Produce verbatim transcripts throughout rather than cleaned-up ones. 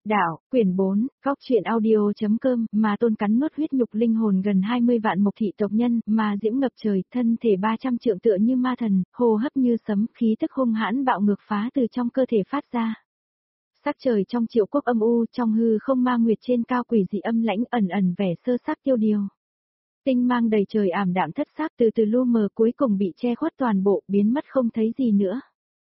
Đạo, quyển bốn, Góc truyện audio.com, mà tôn cắn nuốt huyết nhục linh hồn gần hai mươi vạn mộc thị tộc nhân, mà diễm ngập trời, thân thể ba trăm trượng tựa như ma thần, hô hấp như sấm, khí tức hung hãn bạo ngược phá từ trong cơ thể phát ra. Sắc trời trong triệu quốc âm u, trong hư không ma nguyệt trên cao quỷ dị âm lãnh ẩn ẩn vẻ sơ sắc tiêu điều. Tinh mang đầy trời ảm đạm thất sắc từ từ lu mờ cuối cùng bị che khuất toàn bộ, biến mất không thấy gì nữa.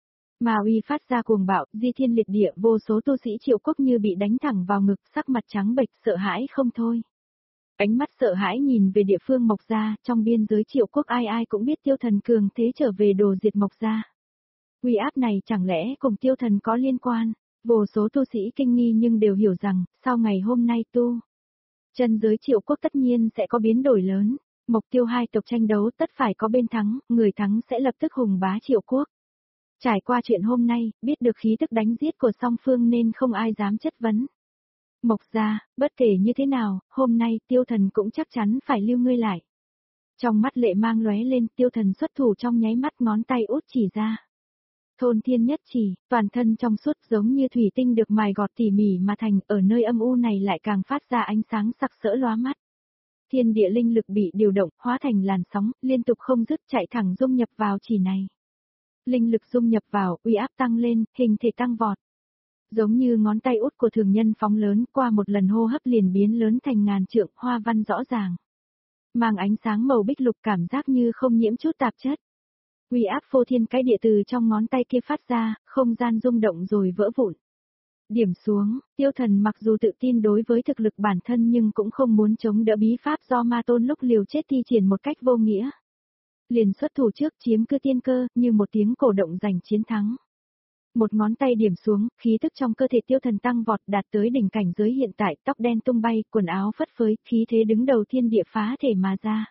Ma uy phát ra cuồng bạo, di thiên liệt địa, vô số tu sĩ triệu quốc như bị đánh thẳng vào ngực, sắc mặt trắng bệch, sợ hãi không thôi. Ánh mắt sợ hãi nhìn về địa phương Mộc Gia, trong biên giới triệu quốc ai ai cũng biết tiêu thần cường thế trở về đồ diệt Mộc Gia. Uy áp này chẳng lẽ cùng tiêu thần có liên quan? Vô số tu sĩ kinh nghi nhưng đều hiểu rằng, sau ngày hôm nay tu chân giới triệu quốc tất nhiên sẽ có biến đổi lớn. Mộc tiêu hai tộc tranh đấu tất phải có bên thắng, người thắng sẽ lập tức hùng bá triệu quốc. Trải qua chuyện hôm nay, biết được khí tức đánh giết của song phương nên không ai dám chất vấn. Mộc Gia, bất kể như thế nào, hôm nay tiêu thần cũng chắc chắn phải lưu ngươi lại. Trong mắt lệ mang lóe lên, tiêu thần xuất thủ trong nháy mắt, ngón tay út chỉ ra. Thôn thiên nhất chỉ, toàn thân trong suốt giống như thủy tinh được mài gọt tỉ mỉ mà thành, ở nơi âm u này lại càng phát ra ánh sáng sặc sỡ lóa mắt. Thiên địa linh lực bị điều động, hóa thành làn sóng, liên tục không dứt chạy thẳng dung nhập vào chỉ này. Linh lực dung nhập vào, uy áp tăng lên, hình thể tăng vọt. Giống như ngón tay út của thường nhân phóng lớn, qua một lần hô hấp liền biến lớn thành ngàn trượng, hoa văn rõ ràng. Mang ánh sáng màu bích lục, cảm giác như không nhiễm chút tạp chất. Uy áp phô thiên cái địa từ trong ngón tay kia phát ra, không gian rung động rồi vỡ vụn. Điểm xuống, tiêu thần mặc dù tự tin đối với thực lực bản thân nhưng cũng không muốn chống đỡ bí pháp do ma tôn lúc liều chết thi triển một cách vô nghĩa. Liền xuất thủ trước, chiếm cứ tiên cơ, như một tiếng cổ động giành chiến thắng. Một ngón tay điểm xuống, khí tức trong cơ thể tiêu thần tăng vọt, đạt tới đỉnh cảnh giới hiện tại, tóc đen tung bay, quần áo phất phới, khí thế đứng đầu thiên địa phá thể mà ra.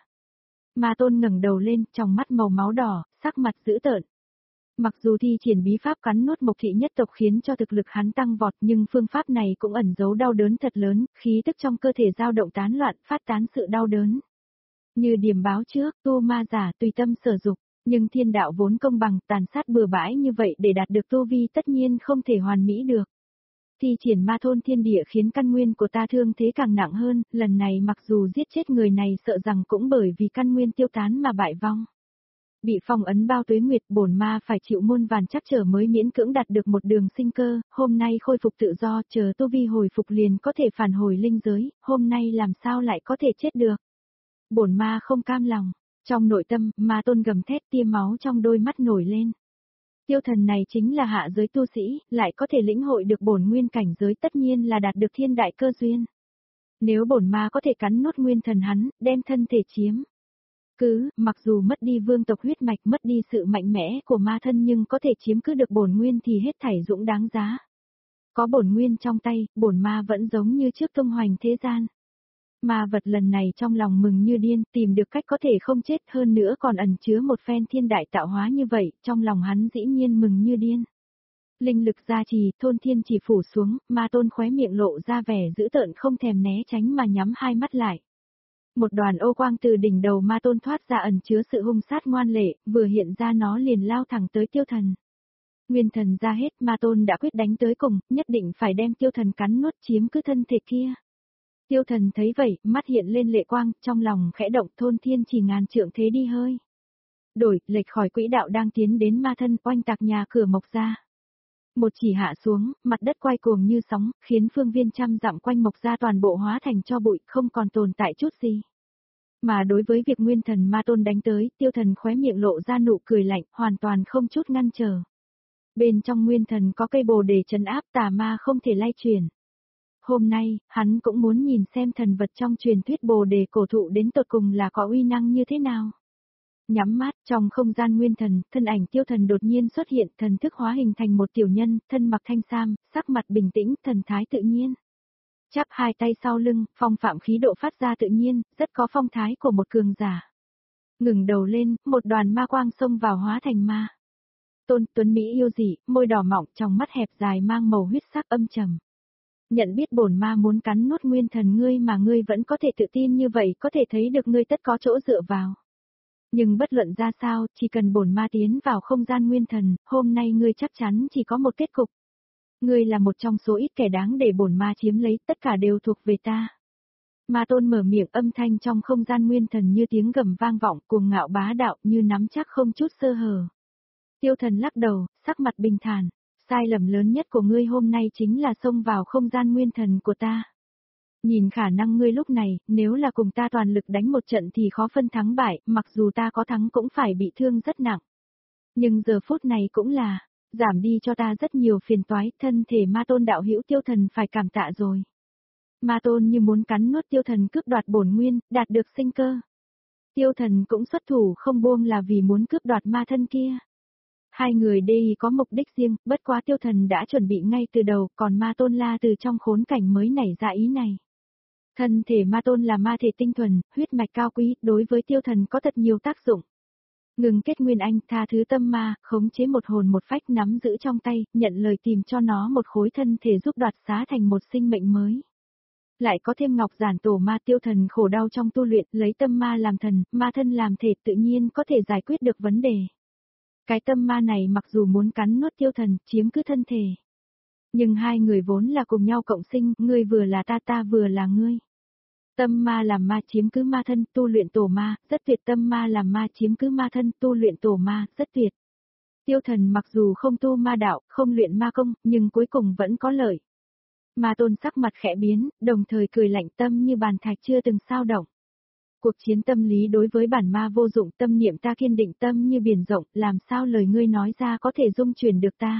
Ma tôn ngẩng đầu lên, trong mắt màu máu đỏ, sắc mặt dữ tợn. Mặc dù thi triển bí pháp cắn nuốt mộc thị nhất tộc khiến cho thực lực hắn tăng vọt, nhưng phương pháp này cũng ẩn giấu đau đớn thật lớn, khí tức trong cơ thể dao động tán loạn, phát tán sự đau đớn. Như điểm báo trước, tu ma giả tùy tâm sở dục, nhưng thiên đạo vốn công bằng, tàn sát bừa bãi như vậy để đạt được tu vi tất nhiên không thể hoàn mỹ được. Thi triển ma thôn thiên địa khiến căn nguyên của ta thương thế càng nặng hơn, lần này mặc dù giết chết người này sợ rằng cũng bởi vì căn nguyên tiêu tán mà bại vong. Bị phong ấn bao tuế nguyệt, bổn ma phải chịu muôn vàn trắc trở mới miễn cưỡng đạt được một đường sinh cơ, hôm nay khôi phục tự do, chờ tu vi hồi phục liền có thể phản hồi linh giới, hôm nay làm sao lại có thể chết được. Bổn ma không cam lòng, trong nội tâm, ma tôn gầm thét, tia máu trong đôi mắt nổi lên. Tiêu thần này chính là hạ giới tu sĩ, lại có thể lĩnh hội được bổn nguyên cảnh giới, tất nhiên là đạt được thiên đại cơ duyên. Nếu bổn ma có thể cắn nuốt nguyên thần hắn, đem thân thể chiếm cứ, mặc dù mất đi vương tộc huyết mạch, mất đi sự mạnh mẽ của ma thân nhưng có thể chiếm cứ được bổn nguyên thì hết thảy dũng đáng giá. Có bổn nguyên trong tay, bổn ma vẫn giống như trước tung hoành thế gian. Ma vật lần này trong lòng mừng như điên, tìm được cách có thể không chết, hơn nữa còn ẩn chứa một phen thiên đại tạo hóa như vậy, trong lòng hắn dĩ nhiên mừng như điên. Linh lực gia trì, thôn thiên chỉ phủ xuống, ma tôn khóe miệng lộ ra vẻ dữ tợn không thèm né tránh mà nhắm hai mắt lại. Một đoàn ô quang từ đỉnh đầu ma tôn thoát ra ẩn chứa sự hung sát ngoan lệ, vừa hiện ra nó liền lao thẳng tới tiêu thần. Nguyên thần ra hết, ma tôn đã quyết đánh tới cùng, nhất định phải đem tiêu thần cắn nuốt chiếm cứ thân thể kia. Tiêu thần thấy vậy, mắt hiện lên lệ quang, trong lòng khẽ động, thôn thiên chỉ ngàn trượng thế đi hơi. Đổi, lệch khỏi quỹ đạo đang tiến đến ma thân, oanh tạc nhà cửa Mộc Gia. Một chỉ hạ xuống, mặt đất quay cuồng như sóng, khiến phương viên trăm dặm quanh Mộc Gia toàn bộ hóa thành tro bụi, không còn tồn tại chút gì. Mà đối với việc nguyên thần ma tôn đánh tới, tiêu thần khóe miệng lộ ra nụ cười lạnh, hoàn toàn không chút ngăn trở. Bên trong nguyên thần có cây bồ đề trấn áp, tà ma không thể lay chuyển. Hôm nay, hắn cũng muốn nhìn xem thần vật trong truyền thuyết bồ đề cổ thụ đến tột cùng là có uy năng như thế nào. Nhắm mắt, trong không gian nguyên thần, thân ảnh tiêu thần đột nhiên xuất hiện, thần thức hóa hình thành một tiểu nhân, thân mặc thanh sam, sắc mặt bình tĩnh, thần thái tự nhiên. Chắp hai tay sau lưng, phong phạm khí độ phát ra tự nhiên, rất có phong thái của một cường giả. Ngừng đầu lên, một đoàn ma quang xông vào hóa thành ma. Tôn tuấn Mỹ yêu dị, môi đỏ mọng, trong mắt hẹp dài mang màu huyết sắc âm trầm. Nhận biết bổn ma muốn cắn nuốt nguyên thần ngươi mà ngươi vẫn có thể tự tin như vậy, có thể thấy được ngươi tất có chỗ dựa vào. Nhưng bất luận ra sao, chỉ cần bổn ma tiến vào không gian nguyên thần, hôm nay ngươi chắc chắn chỉ có một kết cục. Ngươi là một trong số ít kẻ đáng để bổn ma chiếm lấy, tất cả đều thuộc về ta. Ma Tôn mở miệng, âm thanh trong không gian nguyên thần như tiếng gầm vang vọng, cuồng ngạo bá đạo như nắm chắc không chút sơ hở. Tiêu Thần lắc đầu, sắc mặt bình thản, sai lầm lớn nhất của ngươi hôm nay chính là xông vào không gian nguyên thần của ta. Nhìn khả năng ngươi lúc này, nếu là cùng ta toàn lực đánh một trận thì khó phân thắng bại, mặc dù ta có thắng cũng phải bị thương rất nặng. Nhưng giờ phút này cũng là, giảm đi cho ta rất nhiều phiền toái, thân thể Ma Tôn đạo hữu Tiêu Thần phải cảm tạ rồi. Ma Tôn như muốn cắn nuốt Tiêu Thần cướp đoạt bổn nguyên, đạt được sinh cơ. Tiêu Thần cũng xuất thủ không buông là vì muốn cướp đoạt ma thân kia. Hai người đây có mục đích riêng, bất quá Tiêu Thần đã chuẩn bị ngay từ đầu, còn Ma Tôn la từ trong khốn cảnh mới nảy ra ý này. Thân thể Ma Tôn là ma thể tinh thuần, huyết mạch cao quý, đối với Tiêu Thần có thật nhiều tác dụng. Ngừng kết nguyên anh, tha thứ tâm ma, khống chế một hồn một phách nắm giữ trong tay, nhận lời tìm cho nó một khối thân thể giúp đoạt xá thành một sinh mệnh mới. Lại có thêm ngọc giản tổ ma. Tiêu Thần khổ đau trong tu luyện, lấy tâm ma làm thần, ma thân làm thể, tự nhiên có thể giải quyết được vấn đề. Cái tâm ma này mặc dù muốn cắn nuốt Tiêu Thần, chiếm cứ thân thể. Nhưng hai người vốn là cùng nhau cộng sinh, ngươi vừa là ta, ta vừa là ngươi. Tâm ma làm ma chiếm cứ ma thân, tu luyện tổ ma, rất tuyệt. Tâm ma làm ma chiếm cứ ma thân, tu luyện tổ ma, rất tuyệt. Tiêu Thần mặc dù không tu ma đạo, không luyện ma công, nhưng cuối cùng vẫn có lợi. Ma Tôn sắc mặt khẽ biến, đồng thời cười lạnh, tâm như bàn thạch chưa từng xao động. Cuộc chiến tâm lý đối với bản ma vô dụng, tâm niệm ta kiên định, tâm như biển rộng, làm sao lời ngươi nói ra có thể dung chuyển được ta.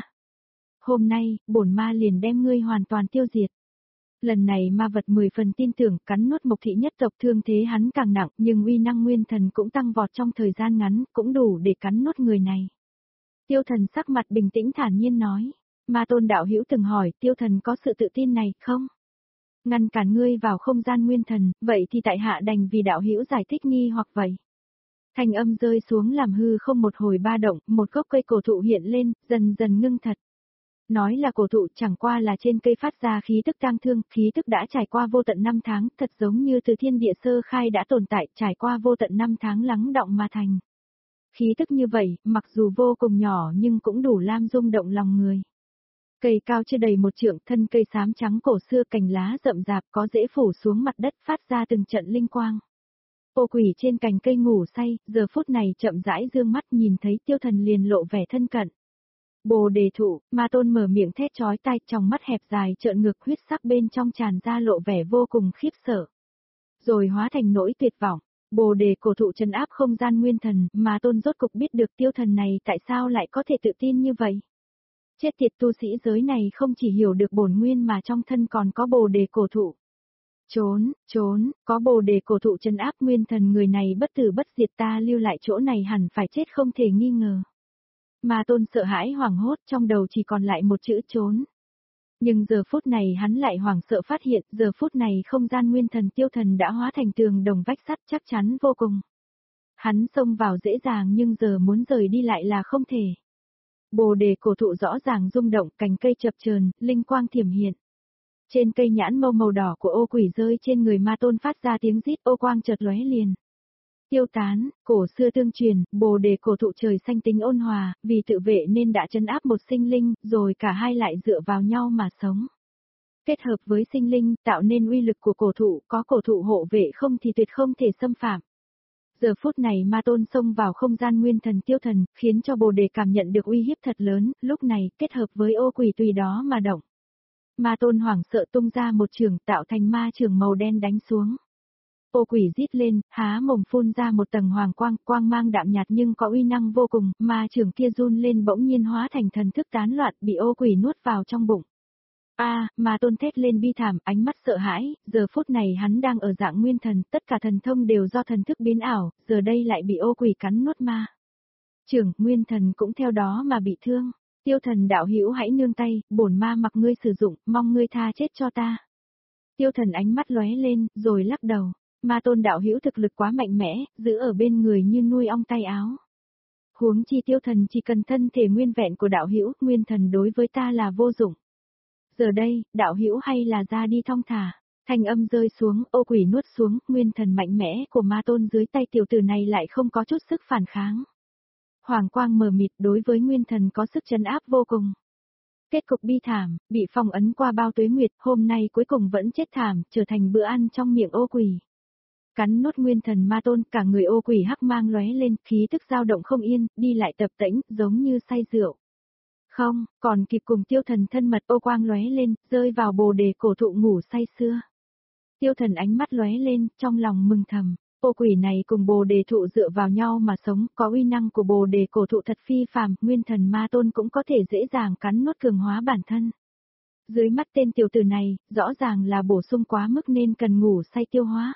Hôm nay, bổn ma liền đem ngươi hoàn toàn tiêu diệt. Lần này ma vật mười phần tin tưởng, cắn nuốt Mộc thị nhất tộc, thương thế hắn càng nặng, nhưng uy năng nguyên thần cũng tăng vọt trong thời gian ngắn, cũng đủ để cắn nuốt người này. Tiêu Thần sắc mặt bình tĩnh thản nhiên nói. Ma Tôn đạo hữu từng hỏi, Tiêu Thần có sự tự tin này không? Ngăn cản ngươi vào không gian nguyên thần, vậy thì tại hạ đành vì đạo hữu giải thích nghi hoặc vậy. Thanh âm rơi xuống làm hư không một hồi ba động, một gốc cây cổ thụ hiện lên, dần dần ngưng thật. Nói là cổ thụ chẳng qua là trên cây phát ra khí tức tang thương, khí tức đã trải qua vô tận năm tháng, thật giống như từ thiên địa sơ khai đã tồn tại, trải qua vô tận năm tháng lắng đọng mà thành. Khí tức như vậy, mặc dù vô cùng nhỏ nhưng cũng đủ lam rung động lòng người. Cây cao chưa đầy một trượng, thân cây xám trắng cổ xưa, cành lá rậm rạp, có rễ phủ xuống mặt đất, phát ra từng trận linh quang. Ô quỷ trên cành cây ngủ say, giờ phút này chậm rãi dương mắt nhìn thấy Tiêu Thần liền lộ vẻ thân cận. Bồ đề thụ, Ma Tôn mở miệng thét chói tai, trong mắt hẹp dài trợn ngược, huyết sắc bên trong tràn ra lộ vẻ vô cùng khiếp sợ. Rồi hóa thành nỗi tuyệt vọng. Bồ đề cổ thụ trấn áp không gian nguyên thần, Ma Tôn rốt cục biết được Tiêu Thần này tại sao lại có thể tự tin như vậy. Chết tiệt, tu sĩ giới này không chỉ hiểu được bổn nguyên mà trong thân còn có bồ đề cổ thụ. Trốn, trốn, có bồ đề cổ thụ trấn áp nguyên thần, người này bất tử bất diệt, ta lưu lại chỗ này hẳn phải chết không thể nghi ngờ. Ma Tôn sợ hãi hoảng hốt, trong đầu chỉ còn lại một chữ trốn. Nhưng giờ phút này hắn lại hoảng sợ phát hiện, giờ phút này không gian nguyên thần Tiêu Thần đã hóa thành tường đồng vách sắt chắc chắn vô cùng. Hắn xông vào dễ dàng nhưng giờ muốn rời đi lại là không thể. Bồ đề cổ thụ rõ ràng rung động, cành cây chập chờn, linh quang thiểm hiện. Trên cây nhãn mâu màu đỏ của ô quỷ rơi trên người Ma Tôn phát ra tiếng rít, ô quang chợt lóe liền. Tiêu tán, cổ xưa tương truyền, bồ đề cổ thụ trời xanh tính ôn hòa, vì tự vệ nên đã trấn áp một sinh linh, rồi cả hai lại dựa vào nhau mà sống. Kết hợp với sinh linh, tạo nên uy lực của cổ thụ, có cổ thụ hộ vệ không thì tuyệt không thể xâm phạm. Giờ phút này Ma Tôn xông vào không gian nguyên thần Tiêu Thần, khiến cho bồ đề cảm nhận được uy hiếp thật lớn, lúc này, kết hợp với ô quỷ tùy đó mà động. Ma Tôn hoảng sợ tung ra một trường, tạo thành ma trường màu đen đánh xuống. Ô quỷ rít lên, há mồm phun ra một tầng hoàng quang, quang mang đạm nhạt nhưng có uy năng vô cùng, ma trường kia run lên bỗng nhiên hóa thành thần thức tán loạn, bị ô quỷ nuốt vào trong bụng. A, à, Ma Tôn thét lên bi thảm, ánh mắt sợ hãi, giờ phút này hắn đang ở dạng nguyên thần, tất cả thần thông đều do thần thức biến ảo, giờ đây lại bị ô quỷ cắn nuốt ma. Trưởng, nguyên thần cũng theo đó mà bị thương. Tiêu Thần đạo hữu hãy nương tay, bổn ma mặc ngươi sử dụng, mong ngươi tha chết cho ta. Tiêu Thần ánh mắt lóe lên, rồi lắc đầu. Ma Tôn đạo hữu thực lực quá mạnh mẽ, giữ ở bên người như nuôi ong tay áo. Huống chi Tiêu Thần chỉ cần thân thể nguyên vẹn của đạo hữu, nguyên thần đối với ta là vô dụng. Giờ đây, đạo hữu hay là ra đi thong thả. Thanh âm rơi xuống, ô quỷ nuốt xuống, nguyên thần mạnh mẽ của Ma Tôn dưới tay tiểu tử này lại không có chút sức phản kháng. Hoàng quang mờ mịt đối với nguyên thần có sức trấn áp vô cùng. Kết cục bi thảm, bị phong ấn qua bao tuế nguyệt, hôm nay cuối cùng vẫn chết thảm, trở thành bữa ăn trong miệng ô quỷ. Cắn nuốt nguyên thần ma tôn, cả người ô quỷ hắc mang lóe lên, khí tức dao động không yên, đi lại tập tễnh, giống như say rượu. Không, còn kịp cùng tiêu thần thân mật ô quang lóe lên, rơi vào bồ đề cổ thụ ngủ say sưa. Tiêu thần ánh mắt lóe lên, trong lòng mừng thầm, ô quỷ này cùng bồ đề thụ dựa vào nhau mà sống, có uy năng của bồ đề cổ thụ thật phi phàm, nguyên thần ma tôn cũng có thể dễ dàng cắn nuốt cường hóa bản thân. Dưới mắt tên tiểu tử này, rõ ràng là bổ sung quá mức nên cần ngủ say tiêu hóa.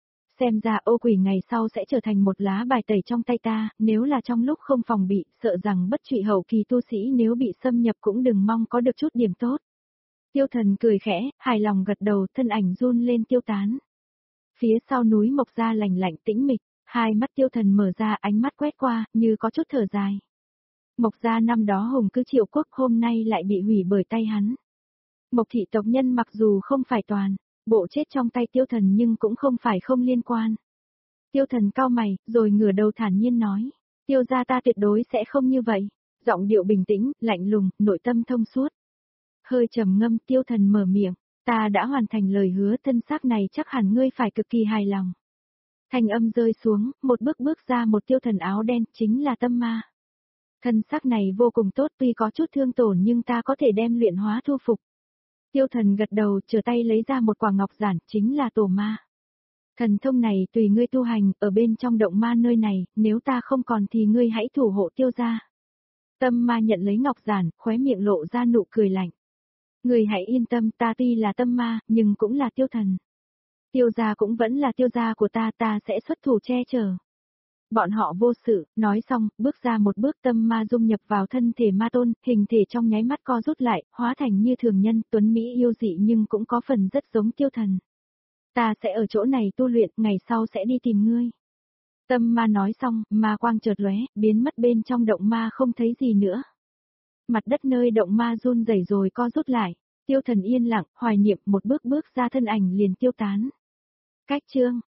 Xem ra ô quỷ ngày sau sẽ trở thành một lá bài tẩy trong tay ta, nếu là trong lúc không phòng bị, sợ rằng bất trụy hậu kỳ tu sĩ nếu bị xâm nhập cũng đừng mong có được chút điểm tốt. Tiêu thần cười khẽ, hài lòng gật đầu, thân ảnh run lên tiêu tán. Phía sau núi Mộc Gia lạnh lạnh tĩnh mịch, hai mắt tiêu thần mở ra, ánh mắt quét qua, như có chút thở dài. Mộc Gia năm đó hùng cứ triệu quốc, hôm nay lại bị hủy bởi tay hắn. Mộc thị tộc nhân mặc dù không phải toàn bộ chết trong tay tiêu thần nhưng cũng không phải không liên quan. Tiêu thần cau mày, rồi ngửa đầu thản nhiên nói, tiêu gia ta tuyệt đối sẽ không như vậy. Giọng điệu bình tĩnh, lạnh lùng, nội tâm thông suốt. Hơi trầm ngâm, tiêu thần mở miệng, ta đã hoàn thành lời hứa, thân xác này chắc hẳn ngươi phải cực kỳ hài lòng. Thanh âm rơi xuống, một bước bước ra một tiêu thần áo đen, chính là Tâm Ma. Thân xác này vô cùng tốt, tuy có chút thương tổn nhưng ta có thể đem luyện hóa thu phục. Tiêu thần gật đầu, trở tay lấy ra một quả ngọc giản, chính là tổ ma. Thần thông này tùy ngươi tu hành, ở bên trong động ma nơi này, nếu ta không còn thì ngươi hãy thủ hộ tiêu gia. Tâm Ma nhận lấy ngọc giản, khóe miệng lộ ra nụ cười lạnh. Ngươi hãy yên tâm, ta tuy là tâm ma, nhưng cũng là tiêu thần. Tiêu gia cũng vẫn là tiêu gia của ta, ta sẽ xuất thủ che chở. Bọn họ vô sự, nói xong, bước ra một bước, Tâm Ma dung nhập vào thân thể ma tôn, hình thể trong nháy mắt co rút lại, hóa thành như thường nhân, tuấn Mỹ yêu dị nhưng cũng có phần rất giống tiêu thần. Ta sẽ ở chỗ này tu luyện, ngày sau sẽ đi tìm ngươi. Tâm Ma nói xong, ma quang chợt lóe, biến mất bên trong động ma không thấy gì nữa. Mặt đất nơi động ma run rẩy rồi co rút lại, tiêu thần yên lặng, hoài niệm, một bước bước ra thân ảnh liền tiêu tán. Cách chương